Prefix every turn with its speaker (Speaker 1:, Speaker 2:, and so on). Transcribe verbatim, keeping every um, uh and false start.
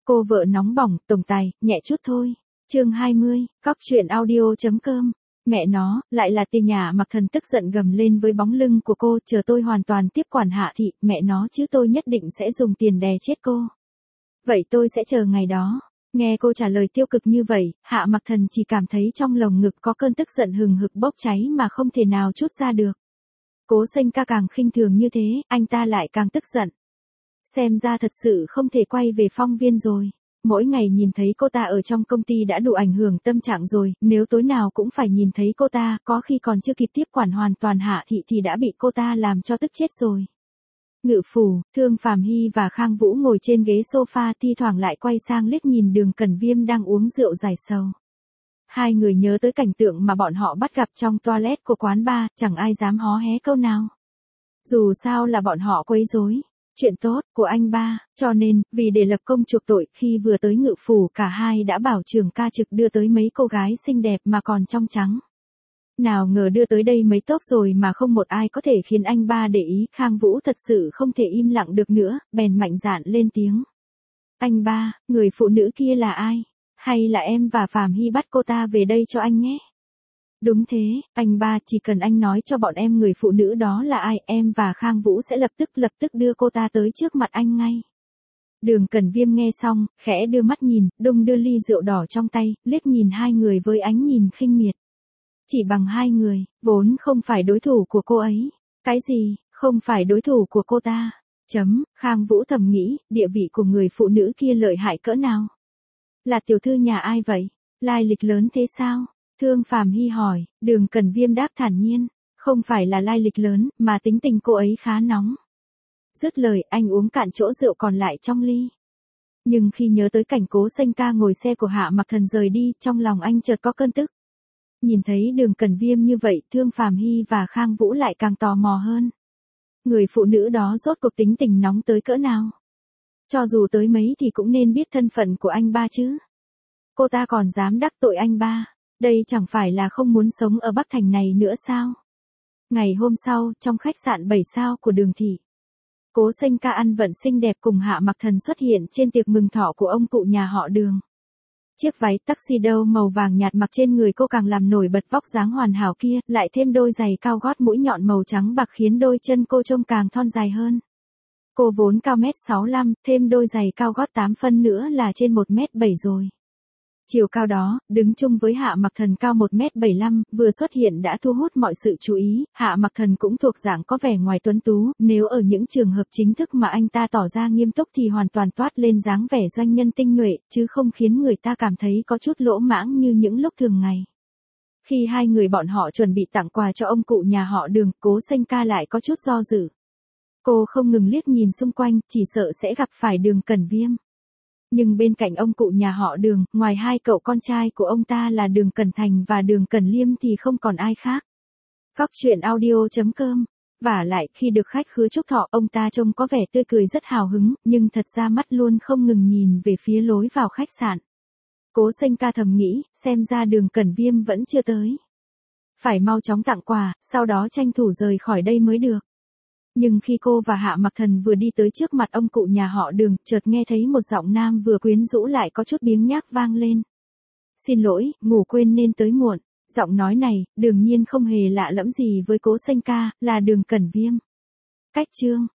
Speaker 1: Cô vợ nóng bỏng, tổng tài, nhẹ chút thôi. Chương hai mươi, cóc truyện audio.com. Mẹ nó, lại là tiền nhà Mặc Thần tức giận gầm lên với bóng lưng của cô, chờ tôi hoàn toàn tiếp quản Hạ thị, mẹ nó chứ tôi nhất định sẽ dùng tiền đè chết cô. Vậy tôi sẽ chờ ngày đó. Nghe cô trả lời tiêu cực như vậy, Hạ Mặc Thần chỉ cảm thấy trong lồng ngực có cơn tức giận hừng hực bốc cháy mà không thể nào trút ra được. Cố Xanh Ca càng khinh thường như thế, anh ta lại càng tức giận. Xem ra thật sự không thể quay về Phong Viên rồi. Mỗi ngày nhìn thấy cô ta ở trong công ty đã đủ ảnh hưởng tâm trạng rồi, nếu tối nào cũng phải nhìn thấy cô ta, có khi còn chưa kịp tiếp quản hoàn toàn Hạ thị thì đã bị cô ta làm cho tức chết rồi. Ngự phủ, Thương Phàm Hy và Khang Vũ ngồi trên ghế sofa thi thoảng lại quay sang liếc nhìn Đường Cẩn Viêm đang uống rượu giải sầu. Hai người nhớ tới cảnh tượng mà bọn họ bắt gặp trong toilet của quán bar, chẳng ai dám hó hé câu nào. Dù sao là bọn họ quấy rối. Chuyện tốt của anh ba, cho nên, vì để lập công chuộc tội, khi vừa tới ngự phủ cả hai đã bảo trưởng ca trực đưa tới mấy cô gái xinh đẹp mà còn trong trắng. Nào ngờ đưa tới đây mấy tốt rồi mà không một ai có thể khiến anh ba để ý, Khang Vũ thật sự không thể im lặng được nữa, bèn mạnh dạn lên tiếng. Anh ba, người phụ nữ kia là ai? Hay là em và Phàm Hy bắt cô ta về đây cho anh nhé? Đúng thế, anh ba, chỉ cần anh nói cho bọn em người phụ nữ đó là ai, em và Khang Vũ sẽ lập tức lập tức đưa cô ta tới trước mặt anh ngay. Đường Cẩn Viêm nghe xong, khẽ đưa mắt nhìn, đung đưa ly rượu đỏ trong tay, liếc nhìn hai người với ánh nhìn khinh miệt. Chỉ bằng hai người, vốn không phải đối thủ của cô ấy. Cái gì, không phải đối thủ của cô ta? Chấm, Khang Vũ thầm nghĩ, địa vị của người phụ nữ kia lợi hại cỡ nào? Là tiểu thư nhà ai vậy? Lai lịch lớn thế sao? Thương Phàm Hy hỏi, Đường Cẩn Viêm đáp thản nhiên, không phải là lai lịch lớn, mà tính tình cô ấy khá nóng. Dứt lời, anh uống cạn chỗ rượu còn lại trong ly. Nhưng khi nhớ tới cảnh Cố Xanh Ca ngồi xe của Hạ Mặc Thần rời đi, trong lòng anh chợt có cơn tức. Nhìn thấy Đường Cẩn Viêm như vậy, Thương Phàm Hy và Khang Vũ lại càng tò mò hơn. Người phụ nữ đó rốt cuộc tính tình nóng tới cỡ nào? Cho dù tới mấy thì cũng nên biết thân phận của anh ba chứ. Cô ta còn dám đắc tội anh ba. Đây chẳng phải là không muốn sống ở Bắc Thành này nữa sao? Ngày hôm sau, trong khách sạn bảy sao của Đường thị, Cố Xanh Ca ăn vận xinh đẹp cùng Hạ Mặc Thần xuất hiện trên tiệc mừng thọ của ông cụ nhà họ Đường. Chiếc váy tuxedo màu vàng nhạt mặc trên người cô càng làm nổi bật vóc dáng hoàn hảo kia, lại thêm đôi giày cao gót mũi nhọn màu trắng bạc khiến đôi chân cô trông càng thon dài hơn. Cô vốn cao mét sáu lăm, thêm đôi giày cao gót tám phân nữa là trên một mét bảy rồi. Chiều cao đó, đứng chung với Hạ Mặc Thần cao một mét bảy lăm, vừa xuất hiện đã thu hút mọi sự chú ý, Hạ Mặc Thần cũng thuộc dạng có vẻ ngoài tuấn tú, nếu ở những trường hợp chính thức mà anh ta tỏ ra nghiêm túc thì hoàn toàn toát lên dáng vẻ doanh nhân tinh nhuệ, chứ không khiến người ta cảm thấy có chút lỗ mãng như những lúc thường ngày. Khi hai người bọn họ chuẩn bị tặng quà cho ông cụ nhà họ Đường, Cố Xanh Ca lại có chút do dự. Cô không ngừng liếc nhìn xung quanh, chỉ sợ sẽ gặp phải Đường Cẩn Viêm. Nhưng bên cạnh ông cụ nhà họ Đường, ngoài hai cậu con trai của ông ta là Đường Cẩn Thành và Đường Cẩn Liêm thì không còn ai khác. Cóc truyện audio.com. Vả lại, khi được khách khứa chúc thọ, ông ta trông có vẻ tươi cười rất hào hứng, nhưng thật ra mắt luôn không ngừng nhìn về phía lối vào khách sạn. Cố Xanh Ca thầm nghĩ, xem ra Đường Cẩn Viêm vẫn chưa tới. Phải mau chóng tặng quà, sau đó tranh thủ rời khỏi đây mới được. Nhưng khi cô và Hạ Mặc Thần vừa đi tới trước mặt ông cụ nhà họ Đường, chợt nghe thấy một giọng nam vừa quyến rũ lại có chút biếng nhác vang lên. Xin lỗi, ngủ quên nên tới muộn. Giọng nói này, đương nhiên không hề lạ lẫm gì với Cố Xanh Ca, là Đường Cẩn Viêm. Cách chương,